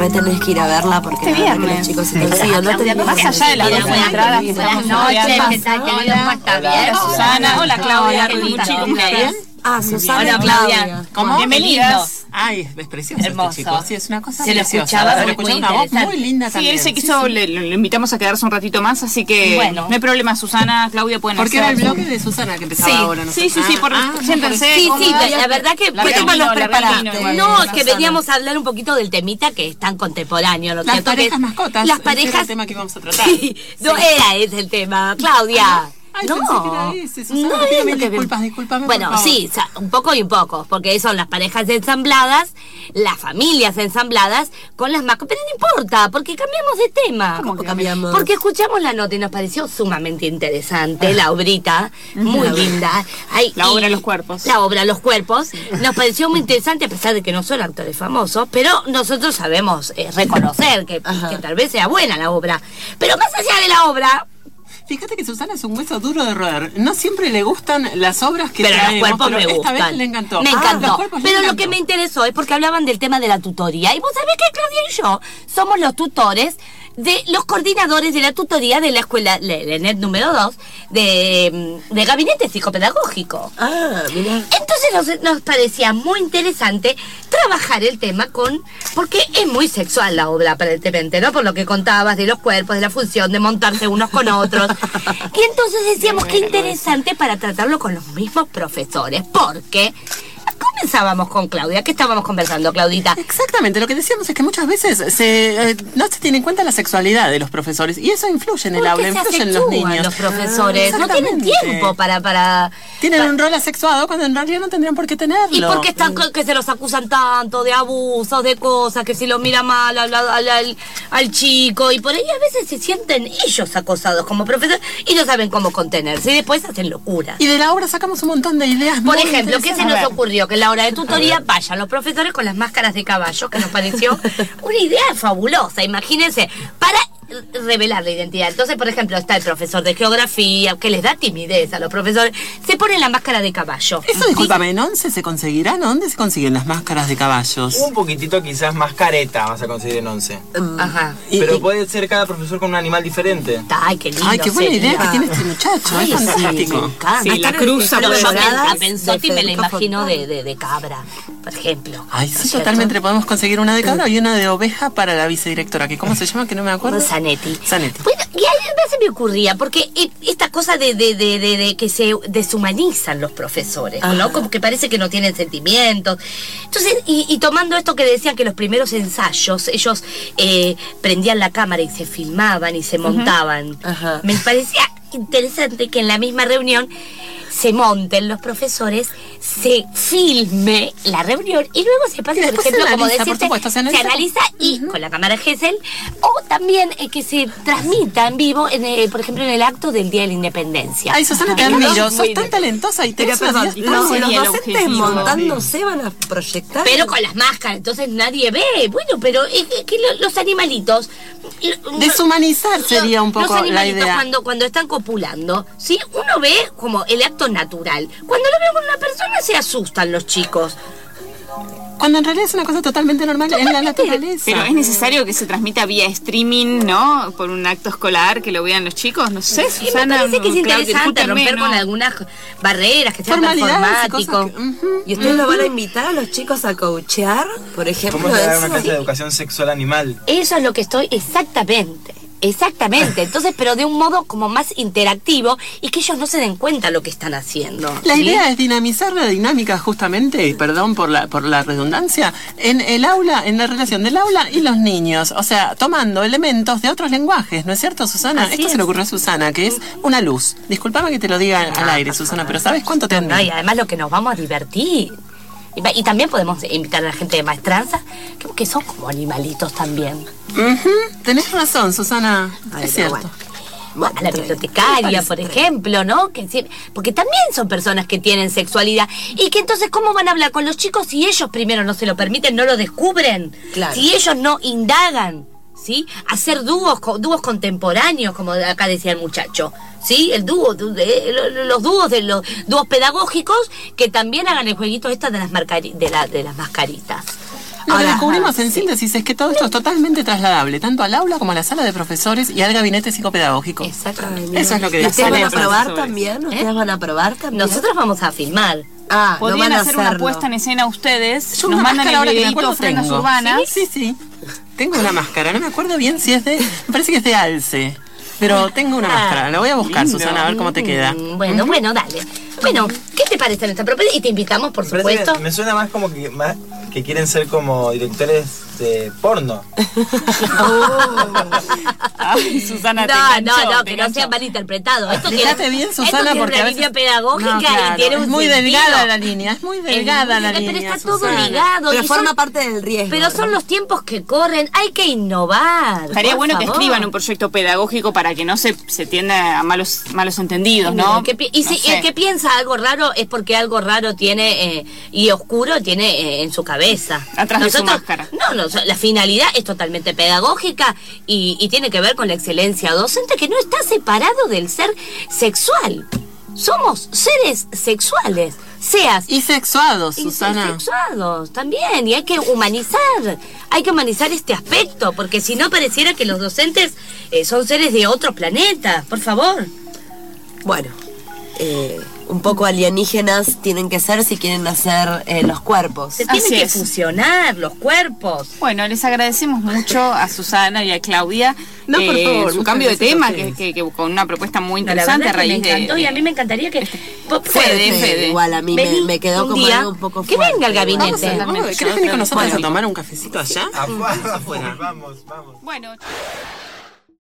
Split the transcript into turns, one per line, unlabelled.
re tenés que ir a verla porque la verdad que los chicos están sí,
más allá de las buenas entradas.
Buenas noches, ¿qué tal, querido? ¿Cómo está? Bien.
Susana, hola Claudia,
¿Bien?
Susana.
Hola, Claudia.
¿Cómo?
Bienvenidas. Ay, es precioso
Hermoso.
este chico. Sí, es una cosa
Se lo
preciosa.
escuchaba
Se lo
muy
una voz
interesante.
muy linda
Sí,
también.
él se quiso, lo invitamos a quedarse un ratito más, así que
Bueno.
no hay problema, Susana, Claudia pueden
Porque
hacer.
era el bloque de Susana que empezaba
Sí,
ahora. ¿no?
sí, siéntense.
Sí, sí,
cómodas.
la verdad que
La
pues,
Regino,
nos
la
preparaste.
Regino igual.
No, es que
Susana.
veníamos a hablar un poquito del temita que es tan contemporáneo, ¿no es
Las
cierto?
parejas
Que
mascotas.
Las
ese era
parejas.
el tema que íbamos a tratar.
Sí, no era ese el tema, Claudia.
Ay,
no,
pensé que era ese, Susana.
no
Pídame
es lo que-
discúlpame,
Bueno,
por favor.
sí, un poco y un poco, porque son las parejas ensambladas, las familias ensambladas con las mascotas. Pero no importa, porque cambiamos de tema.
¿Cómo cambiamos?
Porque escuchamos la nota y nos pareció sumamente interesante, la obrita, muy linda. Ay,
La obra
y-
Los Cuerpos.
La obra Los Cuerpos. Nos pareció muy interesante, a pesar de que no son actores famosos, pero nosotros sabemos reconocer que tal vez sea buena la obra. Pero más allá de la obra...
Fíjate que Susana es un hueso duro de roer. No siempre le gustan las obras que
Pero los
traemos,
cuerpos
pero
me
esta
gustan.
vez le encantó.
Me
Los
encantó.
cuerpos le
Pero lo
encantó.
que me interesó es porque hablaban del tema de la tutoría. Y vos sabés que Claudia y yo somos los tutores de los coordinadores de la tutoría de la escuela LENET número 2 de gabinete psicopedagógico.
Mirá.
Entonces nos parecía muy interesante trabajar el tema porque es muy sexual la obra aparentemente, ¿no? Por lo que contabas de los cuerpos, de la función, de montarse unos con otros. Y entonces decíamos que interesante para tratarlo con los mismos profesores, porque comenzábamos con Claudia. ¿Qué estábamos conversando, Claudita?
Exactamente, lo que decíamos es que muchas veces no se tiene en cuenta la sexualidad de los profesores y eso influye en el aula, influye en los niños.
Los profesores no tienen
Exactamente.
tiempo para
Tienen un rol asexuado cuando en realidad no tendrían por qué tenerlo.
¿Y por qué están que se los acusan tanto de abusos, de cosas, que si lo mira mal al chico? Y por ahí a veces se sienten ellos acosados como profesores y no saben cómo contenerse y después hacen locura.
Y de la obra sacamos un montón de ideas.
Por
muy
ejemplo, ¿qué se
interesantes.
nos ocurrió? Que en la hora de tutoría vayan los profesores con las máscaras de caballo, que nos pareció una idea fabulosa. Imagínense, para revelar la identidad. Entonces, por ejemplo, está el profesor de geografía, que les da timidez a los profesores, se ponen la máscara de caballo.
Eso, discúlpame, ¿en 11 se conseguirán? ¿Dónde se consiguen las máscaras de caballos?
Un poquitito quizás más careta vas a conseguir en 11.
Ajá.
Pero puede ser cada profesor con un animal diferente.
Ay, qué lindo.
Ay, qué buena
sería.
idea que tiene este muchacho,
Ay,
es
sí,
fantástico.
me encanta.
Sí, la cruza
Pero
puede
yo
ser.
a Pensotti me la
Federico
imagino
Fontana.
de cabra, por ejemplo.
Ay,
¿No
sí,
es cierto?
totalmente. Le podemos conseguir una de cabra y una de oveja para la vicedirectora, que ¿cómo se llama? Que no me acuerdo.
Zanetti.
Zanetti.
Bueno, y además se me ocurría, porque esta cosa de que se deshumanizan los profesores, ¿no? Como que parece que no tienen sentimientos. Entonces, y tomando esto que decían que los primeros ensayos, ellos prendían la cámara y se filmaban y se montaban.
Ajá.
Me parecía interesante que en la misma reunión se monten los profesores, se filme la reunión y luego se pase,
Y
por
después
ejemplo,
se
como
analiza, por
decirte,
supuesto, se
se
analiza.
analiza y con la cámara Gesell, o también que se transmita en vivo, por ejemplo, en el acto del Día de la Independencia.
Ay, Susana, te
En
admiro.
los-
Sos tan talentosa y
Pero
tenés
perdón,
unas ideas
los
tan-
sería el
docentes
objetivo.
montándose van a proyectar.
Pero con las máscaras, entonces nadie ve. Bueno, pero es que los animalitos...
Deshumanizar sería un poco
los animalitos
la idea.
cuando están copulando, ¿sí? Uno ve como el acto natural. Cuando lo veo con una persona se asustan los chicos.
Cuando en realidad es una cosa totalmente normal en la naturaleza.
Pero es necesario que se transmita vía streaming, ¿no? Por un acto escolar, que lo vean los chicos. No sé,
Y me
Susana.
parece que es
Claudia,
interesante
discúlpenme,
romper con
¿no?
algunas barreras que sean
Formalidades y cosas
performáticos.
que-
¿Y ustedes lo van a invitar a los chicos a coachear, por ejemplo?
¿Cómo se da una
eso?
clase de educación sexual animal?
Eso es lo que estoy exactamente. Entonces, pero de un modo como más interactivo y que ellos no se den cuenta lo que están haciendo.
La
¿sí?
idea es dinamizar la dinámica justamente, perdón por la redundancia, en el aula, en la relación del aula y los niños. O sea, tomando elementos de otros lenguajes, ¿no es cierto, Susana?
Así
Esto
es.
se le ocurrió a Susana, que es una luz. Disculpame que te lo diga al aire, Susana, pero ¿sabes cuánto te
No, y además lo que nos vamos a divertir. Y también podemos invitar a la gente de maestranza, que son como animalitos también.
Tenés razón, Susana.
Ay,
es
pero
cierto.
bueno.
A la bibliotecaria, por ejemplo, ¿no? Porque también son personas que tienen sexualidad. Y que entonces, ¿cómo van a hablar con los chicos si ellos primero no se lo permiten, no lo descubren?
Claro.
Si ellos no indagan, ¿sí? Hacer dúos contemporáneos, como acá decía el muchacho, ¿sí? El dúo, los dúos pedagógicos que también hagan el jueguito este de las mascaritas.
Lo que
Ahora,
descubrimos en síntesis es que todo esto es totalmente trasladable, tanto al aula como a la sala de profesores y al gabinete psicopedagógico.
Exactamente.
Eso es lo que
¿Y ustedes van a
descubrimos.
probar
profesores.
también? ¿Ustedes van a probar también?
Nosotros vamos a filmar.
no
Podrían
van a
hacer una
hacerlo.
puesta en escena ustedes.
Yo
Nos
una
mandan
máscara
el
ahora que me
videito
acuerdo
Ofrendas
tengo.
Urbanas.
Sí. Tengo una máscara, no me acuerdo bien si es de... Me parece que es de Alce. Pero tengo una máscara, la voy a buscar,
lindo.
Susana, a ver cómo te queda.
Bueno, dale. Bueno, ¿qué te parece nuestra propuesta? Y te invitamos, por
Me parece
supuesto.
que me suena más como que quieren ser como directores de porno.
Ay, Susana, te
No,
enganchó, te
que no sea
enganchó.
malinterpretado. Esto
Fíjate
tiene,
bien,
esto
Susana,
tiene
porque a
una
veces...
línea pedagógica
No, claro,
y tiene un
es muy
sentido.
delgada la línea, es muy delgada la
Pero
línea,
está todo
Susana.
ligado.
Pero
y
forma
son-
parte del riesgo.
Pero son los tiempos que corren, hay que innovar.
Estaría
por
bueno que
favor.
escriban un proyecto pedagógico para que no se tienda a malos entendidos, ¿no?
Y
No
si
sé.
el que piensa algo raro es porque algo raro tiene y oscuro tiene en su cabeza.
Atrás de su máscara.
No, la finalidad es totalmente pedagógica y tiene que ver con la excelencia docente que no está separado del ser sexual. Somos seres sexuales, seas
Y sexuados,
y
Susana.
sexuados también, y hay que humanizar este aspecto, porque si no pareciera que los docentes son seres de otro planeta, por favor.
Bueno, un poco alienígenas tienen que ser si quieren hacer los cuerpos.
Se tienen
Así
que
es.
fusionar los cuerpos.
Bueno, les agradecemos mucho a Susana y a Claudia
No, por favor,
su
muchas
cambio de
gracias a
tema,
ustedes.
que con una propuesta muy
No, la
interesante a
verdad que
raíz
me encantó
de...
y a mí me encantaría que...
Fede.
Igual a mí
Vení
me quedó
un
como
día,
algo un poco
que
fuerte.
venga al gabinete.
Vamos a hablar
¿Querés
mucho,
venir con nosotros
Bueno.
a tomar un cafecito allá?
Afuera, vamos.
Bueno.